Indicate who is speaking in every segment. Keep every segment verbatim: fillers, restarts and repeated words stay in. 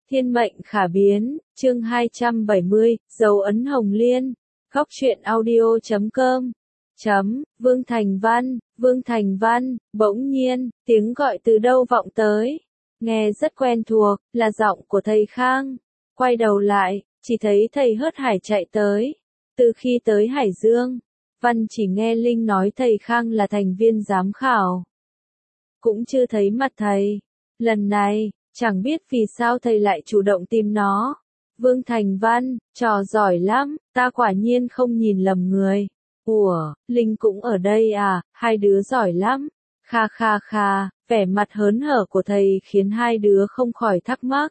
Speaker 1: Thiên mệnh khả biến, chương hai trăm bảy mươi, dấu ấn hồng liên, góc truyện audio chấm com. Chấm, Vương Thành Văn, Vương Thành Văn, bỗng nhiên, tiếng gọi từ đâu vọng tới. Nghe rất quen thuộc, là giọng của thầy Khang. Quay đầu lại, chỉ thấy thầy hớt hải chạy tới. Từ khi tới Hải Dương, Văn chỉ nghe Linh nói thầy Khang là thành viên giám khảo. Cũng chưa thấy mặt thầy. Lần này, chẳng biết vì sao thầy lại chủ động tìm nó. Vương Thành Văn, trò giỏi lắm, ta quả nhiên không nhìn lầm người. Ủa, Linh cũng ở đây à, hai đứa giỏi lắm. Kha kha kha, vẻ mặt hớn hở của thầy khiến hai đứa không khỏi thắc mắc.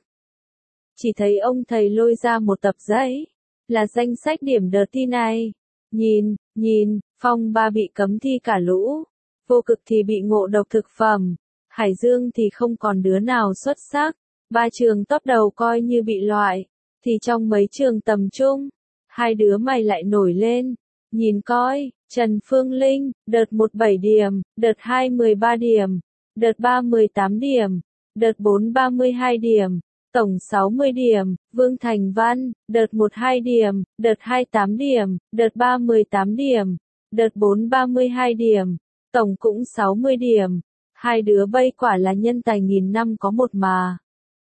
Speaker 1: Chỉ thấy ông thầy lôi ra một tập giấy, là danh sách điểm đợt thi này. Nhìn, nhìn, Phong Ba bị cấm thi cả lũ, Vô Cực thì bị ngộ độc thực phẩm, Hải Dương thì không còn đứa nào xuất sắc. Ba trường top đầu coi như bị loại, thì trong mấy trường tầm trung, hai đứa mày lại nổi lên. Nhìn coi, Trần Phương Linh, đợt một bảy điểm, đợt hai mười ba điểm, đợt ba mười tám điểm, đợt bốn ba mươi hai điểm, tổng sáu mươi điểm. Vương Thành Văn, đợt một hai điểm, đợt hai tám điểm, đợt ba mười tám điểm, đợt bốn ba mươi hai điểm, tổng cũng sáu mươi điểm. Hai đứa bây quả là nhân tài nghìn năm có một mà.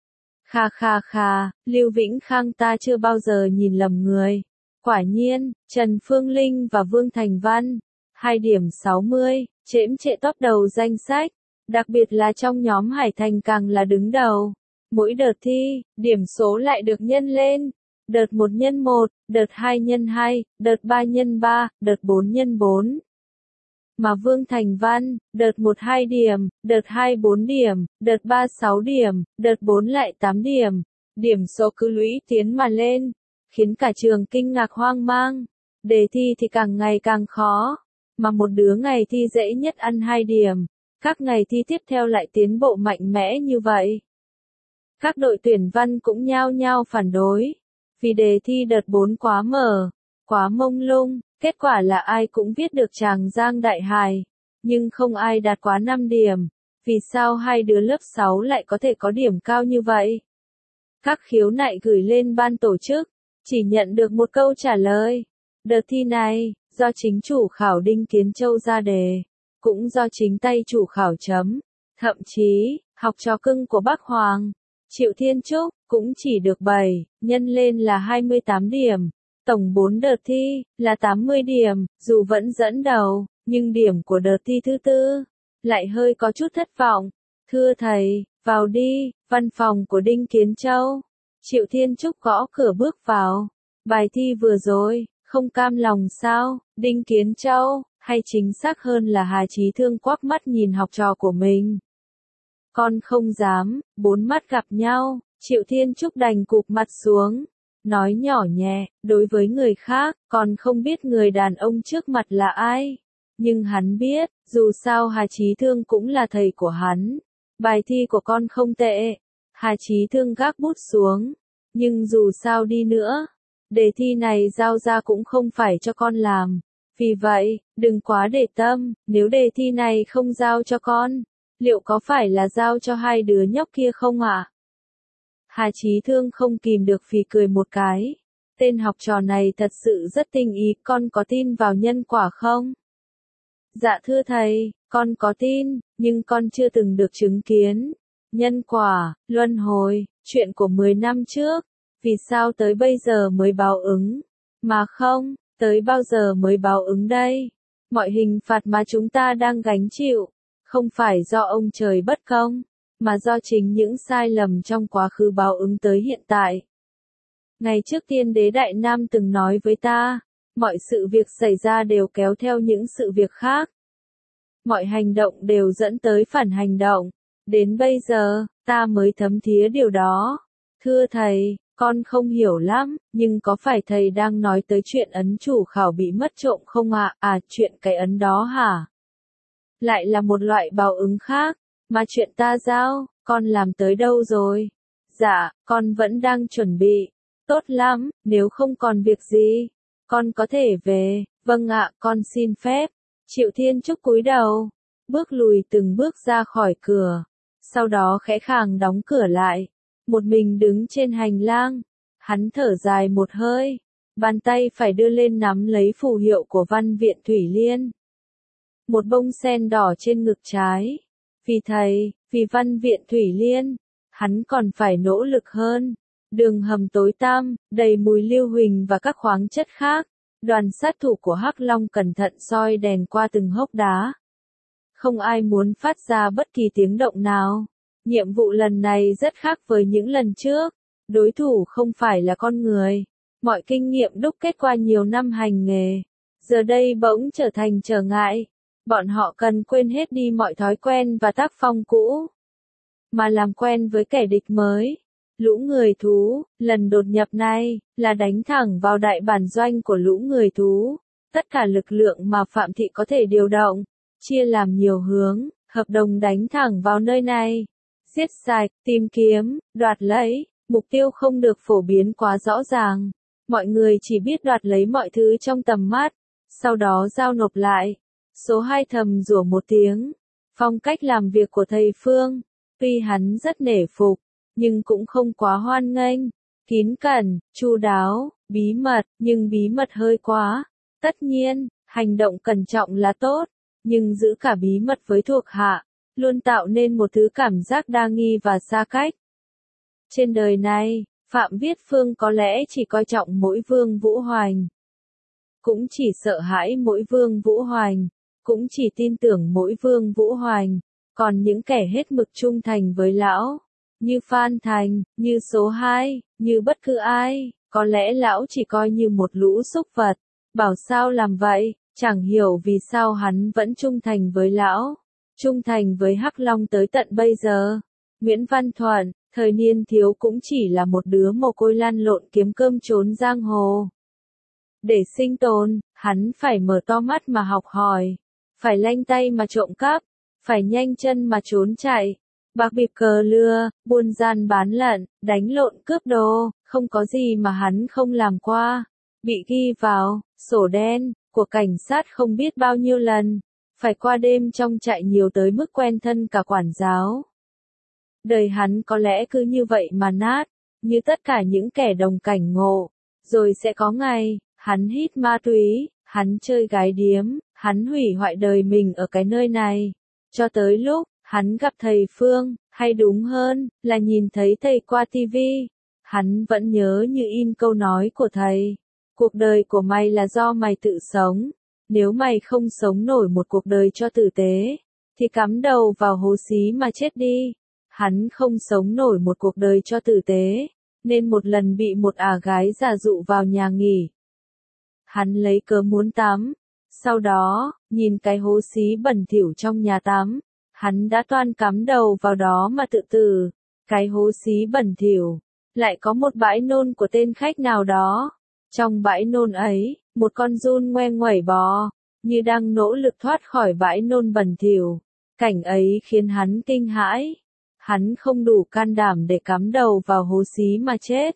Speaker 1: Kha kha kha, Lưu Vĩnh Khang ta chưa bao giờ nhìn lầm người. Quả nhiên, Trần Phương Linh và Vương Thành Văn, hai điểm sáu mươi, chễm trệ top đầu danh sách, đặc biệt là trong nhóm Hải Thành càng là đứng đầu. Mỗi đợt thi, điểm số lại được nhân lên, đợt một nhân một, đợt hai nhân hai, đợt ba nhân ba, đợt bốn nhân bốn. Mà Vương Thành Văn, đợt một hai điểm, đợt hai bốn điểm, đợt ba sáu điểm, đợt bốn lại tám điểm, điểm số cứ lũy tiến mà lên, khiến cả trường kinh ngạc hoang mang. Đề thi thì càng ngày càng khó, mà một đứa ngày thi dễ nhất ăn hai điểm, các ngày thi tiếp theo lại tiến bộ mạnh mẽ như vậy. Các đội tuyển văn cũng nhao nhao phản đối, vì đề thi đợt bốn quá mở, quá mông lung. Kết quả là ai cũng viết được Tràng Giang Đại Hải, nhưng không ai đạt quá năm điểm. Vì sao hai đứa lớp sáu lại có thể có điểm cao như vậy? Các khiếu nại gửi lên ban tổ chức, chỉ nhận được một câu trả lời. Đợt thi này, do chính chủ khảo Đinh Kiến Châu ra đề, cũng do chính tay chủ khảo chấm. Thậm chí, học trò cưng của Bắc Hoàng, Triệu Thiên Trúc, cũng chỉ được bảy, nhân lên là hai mươi tám điểm. Tổng bốn đợt thi, là tám mươi điểm, dù vẫn dẫn đầu, nhưng điểm của đợt thi thứ tư, lại hơi có chút thất vọng. Thưa thầy, vào đi, văn phòng của Đinh Kiến Châu. Triệu Thiên Trúc gõ cửa bước vào. Bài thi vừa rồi, không cam lòng sao, Đinh Kiến Châu, hay chính xác hơn là Hà Chí Thương quắc mắt nhìn học trò của mình. Con không dám, bốn mắt gặp nhau, Triệu Thiên Trúc đành cụp mặt xuống. Nói nhỏ nhẹ, đối với người khác, còn không biết người đàn ông trước mặt là ai. Nhưng hắn biết, dù sao Hà Chí Thương cũng là thầy của hắn. Bài thi của con không tệ. Hà Chí Thương gác bút xuống. Nhưng dù sao đi nữa, đề thi này giao ra cũng không phải cho con làm. Vì vậy, đừng quá để tâm, nếu đề thi này không giao cho con, liệu có phải là giao cho hai đứa nhóc kia không ạ? À? Hà Chí Thương không kìm được phì cười một cái. Tên học trò này thật sự rất tinh ý, con có tin vào nhân quả không? Dạ thưa thầy, con có tin, nhưng con chưa từng được chứng kiến. Nhân quả, luân hồi, chuyện của mười năm trước, vì sao tới bây giờ mới báo ứng? Mà không, tới bao giờ mới báo ứng đây? Mọi hình phạt mà chúng ta đang gánh chịu, không phải do ông trời bất công, mà do chính những sai lầm trong quá khứ báo ứng tới hiện tại. Ngày trước Tiên Đế Đại Nam từng nói với ta, mọi sự việc xảy ra đều kéo theo những sự việc khác. Mọi hành động đều dẫn tới phản hành động. Đến bây giờ, ta mới thấm thía điều đó. Thưa thầy, con không hiểu lắm, nhưng có phải thầy đang nói tới chuyện ấn chủ khảo bị mất trộm không ạ? À? à, chuyện cái ấn đó hả? Lại là một loại báo ứng khác. Mà chuyện ta giao, con làm tới đâu rồi? Dạ, con vẫn đang chuẩn bị. Tốt lắm, nếu không còn việc gì, con có thể về. Vâng ạ, con xin phép. Triệu Thiên Trúc cúi đầu, bước lùi từng bước ra khỏi cửa, sau đó khẽ khàng đóng cửa lại. một mình đứng trên hành lang. Hắn thở dài một hơi, bàn tay phải đưa lên nắm lấy phù hiệu của Văn viện Thủy Liên. Một bông sen đỏ trên ngực trái. Vì thầy, vì Văn viện Thủy Liên, hắn còn phải nỗ lực hơn. Đường hầm tối tăm, đầy mùi lưu huỳnh và các khoáng chất khác. Đoàn sát thủ của Hắc Long cẩn thận soi đèn qua từng hốc đá. Không ai muốn phát ra bất kỳ tiếng động nào. Nhiệm vụ lần này rất khác với những lần trước. Đối thủ không phải là con người. Mọi kinh nghiệm đúc kết qua nhiều năm hành nghề, giờ đây bỗng trở thành trở ngại. Bọn họ cần quên hết đi mọi thói quen và tác phong cũ, mà làm quen với kẻ địch mới. Lũ người thú, lần đột nhập này, là đánh thẳng vào đại bản doanh của lũ người thú. Tất cả lực lượng mà Phạm Thị có thể điều động, chia làm nhiều hướng, hợp đồng đánh thẳng vào nơi này. Giết sạch, tìm kiếm, đoạt lấy, mục tiêu không được phổ biến quá rõ ràng. Mọi người chỉ biết đoạt lấy mọi thứ trong tầm mắt, sau đó giao nộp lại. Số hai thầm rủa một tiếng. Phong cách làm việc của thầy Phương, tuy hắn rất nể phục, nhưng cũng không quá hoan nghênh. Kín cẩn, chu đáo, bí mật, nhưng bí mật hơi quá. Tất nhiên, hành động cẩn trọng là tốt, nhưng giữ cả bí mật với thuộc hạ, luôn tạo nên một thứ cảm giác đa nghi và xa cách. Trên đời này, Phạm Viết Phương có lẽ chỉ coi trọng mỗi Vương Vũ Hoành. Cũng chỉ sợ hãi mỗi Vương Vũ Hoành. Cũng chỉ tin tưởng mỗi Vương Vũ Hoành. Còn những kẻ hết mực trung thành với lão, như Phan Thành, như số hai, như bất cứ ai, có lẽ lão chỉ coi như một lũ súc vật. Bảo sao làm vậy, chẳng hiểu vì sao hắn vẫn trung thành với lão. Trung thành với Hắc Long tới tận bây giờ. Nguyễn Văn Thuận, thời niên thiếu cũng chỉ là một đứa mồ côi lăn lộn kiếm cơm trốn giang hồ. Để sinh tồn, hắn phải mở to mắt mà học hỏi, phải lanh tay mà trộm cắp, phải nhanh chân mà trốn chạy, bạc bịp cờ lừa, buôn gian bán lận, đánh lộn cướp đồ, không có gì mà hắn không làm qua. Bị ghi vào sổ đen của cảnh sát không biết bao nhiêu lần, phải qua đêm trong trại nhiều tới mức quen thân cả quản giáo. Đời hắn có lẽ cứ như vậy mà nát, như tất cả những kẻ đồng cảnh ngộ. Rồi sẽ có ngày, hắn hít ma túy, hắn chơi gái điếm, hắn hủy hoại đời mình ở cái nơi này. Cho tới lúc, hắn gặp thầy Phương, hay đúng hơn, là nhìn thấy thầy qua tivi. Hắn vẫn nhớ như in câu nói của thầy. Cuộc đời của mày là do mày tự sống. Nếu mày không sống nổi một cuộc đời cho tử tế, thì cắm đầu vào hố xí mà chết đi. Hắn không sống nổi một cuộc đời cho tử tế, nên một lần bị một ả gái giả dụ vào nhà nghỉ. Hắn lấy cớ muốn tắm. Sau đó, nhìn cái hố xí bẩn thỉu trong nhà tắm, hắn đã toan cắm đầu vào đó mà tự tử. Cái hố xí bẩn thỉu, lại có một bãi nôn của tên khách nào đó. Trong bãi nôn ấy, một con giun ngoe nguẩy bò, như đang nỗ lực thoát khỏi bãi nôn bẩn thỉu. Cảnh ấy khiến hắn kinh hãi. Hắn không đủ can đảm để cắm đầu vào hố xí mà chết.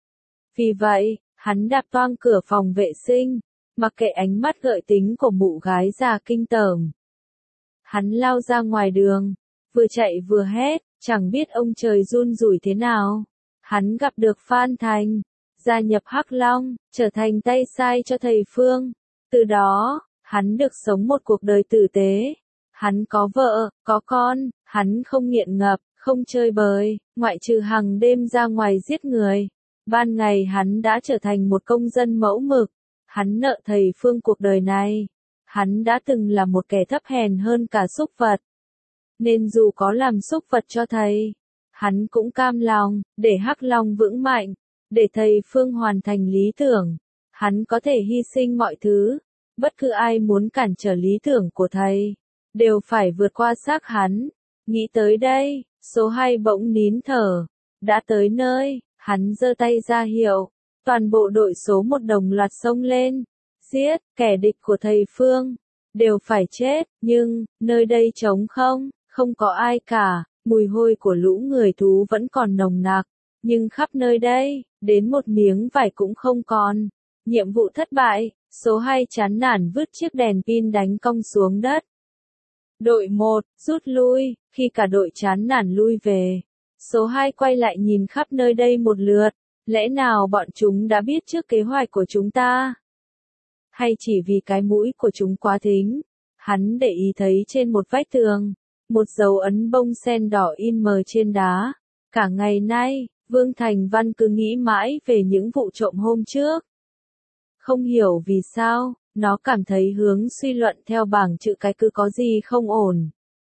Speaker 1: Vì vậy, hắn đạp toang cửa phòng vệ sinh, mặc kệ ánh mắt gợi tính của mụ gái già kinh tởm. Hắn lao ra ngoài đường, vừa chạy vừa hét, chẳng biết ông trời run rủi thế nào. Hắn gặp được Phan Thành, gia nhập Hắc Long, trở thành tay sai cho thầy Phương. Từ đó, hắn được sống một cuộc đời tử tế. Hắn có vợ, có con, hắn không nghiện ngập, không chơi bời, ngoại trừ hàng đêm ra ngoài giết người. Ban ngày hắn đã trở thành một công dân mẫu mực. Hắn nợ thầy Phương cuộc đời này. Hắn đã từng là một kẻ thấp hèn hơn cả súc vật. Nên dù có làm súc vật cho thầy, hắn cũng cam lòng, để Hắc Long vững mạnh, để thầy Phương hoàn thành lý tưởng. Hắn có thể hy sinh mọi thứ. Bất cứ ai muốn cản trở lý tưởng của thầy, đều phải vượt qua xác hắn. Nghĩ tới đây, số hai bỗng nín thở. Đã tới nơi, hắn giơ tay ra hiệu. Toàn bộ đội số một đồng loạt xông lên. Giết, kẻ địch của thầy Phương. Đều phải chết, nhưng, nơi đây trống không, không có ai cả. Mùi hôi của lũ người thú vẫn còn nồng nặc. Nhưng khắp nơi đây, đến một miếng vải cũng không còn. Nhiệm vụ thất bại, số hai chán nản vứt chiếc đèn pin đánh cong xuống đất. Đội một, rút lui, khi cả đội chán nản lui về. Số hai quay lại nhìn khắp nơi đây một lượt, lẽ nào bọn chúng đã biết trước kế hoạch của chúng ta? Hay chỉ vì cái mũi của chúng quá thính? Hắn để ý thấy trên một vách tường, một dấu ấn bông sen đỏ in mờ trên đá. Cả ngày nay, Vương Thành Văn cứ nghĩ mãi về những vụ trộm hôm trước. Không hiểu vì sao, nó cảm thấy hướng suy luận theo bảng chữ cái cứ có gì không ổn.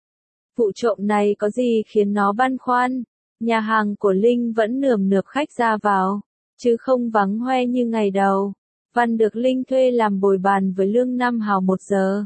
Speaker 1: Vụ trộm này có gì khiến nó băn khoăn? Nhà hàng của Linh vẫn nườm nượp khách ra vào, chứ không vắng hoe như ngày đầu. Văn được Linh thuê làm bồi bàn với lương năm hào một giờ.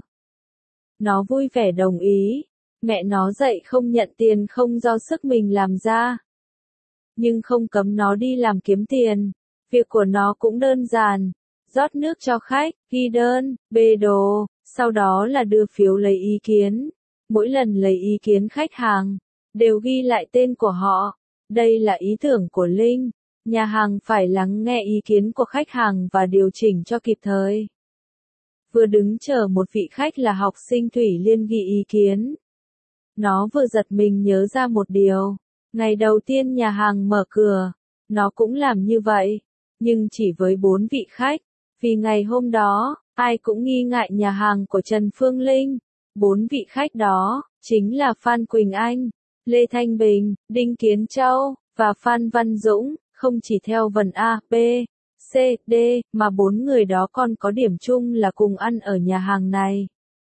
Speaker 1: Nó vui vẻ đồng ý. Mẹ nó dạy không nhận tiền không do sức mình làm ra. Nhưng không cấm nó đi làm kiếm tiền. Việc của nó cũng đơn giản. Rót nước cho khách, ghi đơn, bê đồ, sau đó là đưa phiếu lấy ý kiến. Mỗi lần lấy ý kiến khách hàng, đều ghi lại tên của họ. Đây là ý tưởng của Linh. Nhà hàng phải lắng nghe ý kiến của khách hàng và điều chỉnh cho kịp thời. Vừa đứng chờ một vị khách là học sinh Thủy Liên ghi ý kiến. Nó vừa giật mình nhớ ra một điều. Ngày đầu tiên nhà hàng mở cửa, nó cũng làm như vậy. Nhưng chỉ với bốn vị khách. Vì ngày hôm đó, ai cũng nghi ngại nhà hàng của Trần Phương Linh. Bốn vị khách đó, chính là Phan Quỳnh Anh, Lê Thanh Bình, Đinh Kiến Châu, và Phan Văn Dũng. Không chỉ theo vần A, B, C, D, mà bốn người đó còn có điểm chung là cùng ăn ở nhà hàng này.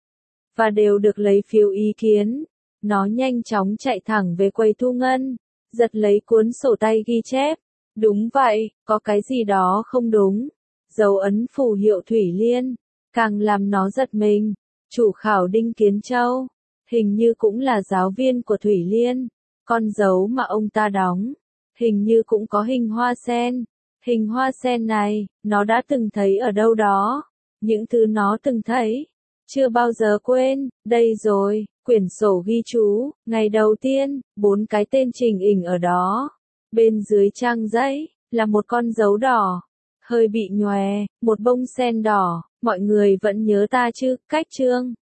Speaker 1: Và đều được lấy phiếu ý kiến. Nó nhanh chóng chạy thẳng về quầy thu ngân, giật lấy cuốn sổ tay ghi chép. Đúng vậy, có cái gì đó không đúng. Dấu ấn phù hiệu Thủy Liên, càng làm nó giật mình. Chủ khảo Đinh Kiến Châu, hình như cũng là giáo viên của Thủy Liên. Con dấu mà ông ta đóng, hình như cũng có hình hoa sen. Hình hoa sen này, nó đã từng thấy ở đâu đó. Những thứ nó từng thấy, chưa bao giờ quên. Đây rồi, quyển sổ ghi chú, ngày đầu tiên, bốn cái tên trình hình ở đó. Bên dưới trang giấy, là một con dấu đỏ, hơi bị nhòe, một bông sen đỏ. Mọi người vẫn nhớ ta chứ, cách chương.